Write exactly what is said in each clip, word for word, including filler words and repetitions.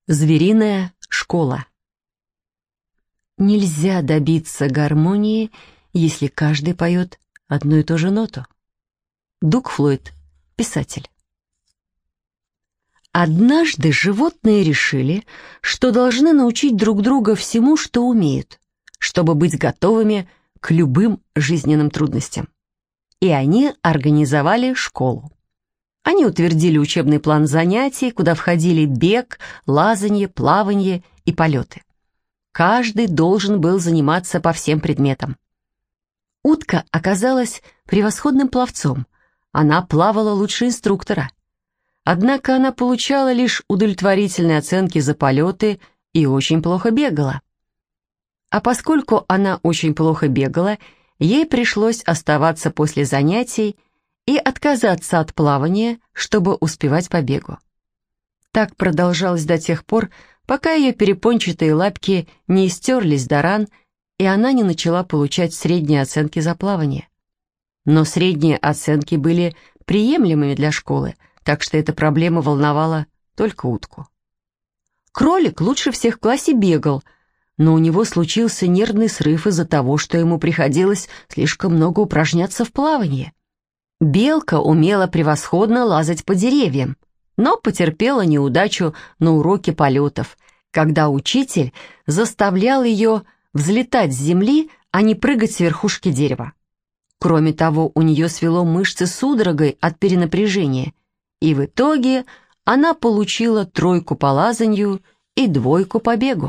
Звериная школа. Нельзя добиться гармонии, если каждый поет одну и ту же ноту. Дуг Флойд, писатель. Однажды животные решили, что должны научить друг друга всему, что умеют, чтобы быть готовыми к любым жизненным трудностям. И они организовали школу. Они утвердили учебный план занятий, куда входили бег, лазанье, плаванье и полеты. Каждый должен был заниматься по всем предметам. Утка оказалась превосходным пловцом. Она плавала лучше инструктора. Однако она получала лишь удовлетворительные оценки за полеты и очень плохо бегала. А поскольку она очень плохо бегала, ей пришлось оставаться после занятий и отказаться от плавания, чтобы успевать по бегу. Так продолжалось до тех пор, пока ее перепончатые лапки не истерлись до ран, и она не начала получать средние оценки за плавание. Но средние оценки были приемлемыми для школы, так что эта проблема волновала только утку. Кролик лучше всех в классе бегал, но у него случился нервный срыв из-за того, что ему приходилось слишком много упражняться в плавании. Белка умела превосходно лазать по деревьям, но потерпела неудачу на уроке полетов, когда учитель заставлял ее взлетать с земли, а не прыгать с верхушки дерева. Кроме того, у нее свело мышцы судорогой от перенапряжения, и в итоге она получила тройку по лазанью и двойку по бегу.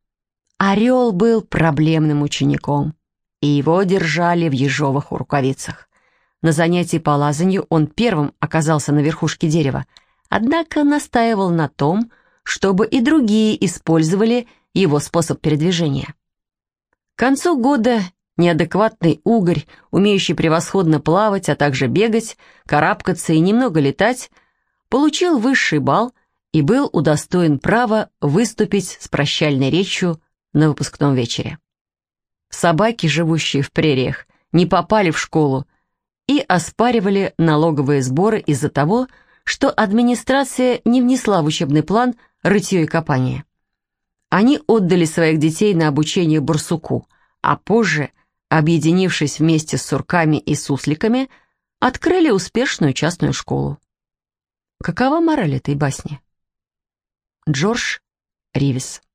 Орел был проблемным учеником, и его держали в ежовых рукавицах. На занятии по лазанью он первым оказался на верхушке дерева, однако настаивал на том, чтобы и другие использовали его способ передвижения. К концу года неадекватный угорь, умеющий превосходно плавать, а также бегать, карабкаться и немного летать, получил высший балл и был удостоен права выступить с прощальной речью на выпускном вечере. Собаки, живущие в прериях, не попали в школу и оспаривали налоговые сборы из-за того, что администрация не внесла в учебный план рытье и копание. Они отдали своих детей на обучение барсуку, а позже, объединившись вместе с сурками и сусликами, открыли успешную частную школу. Какова мораль этой басни? Джордж Ривис.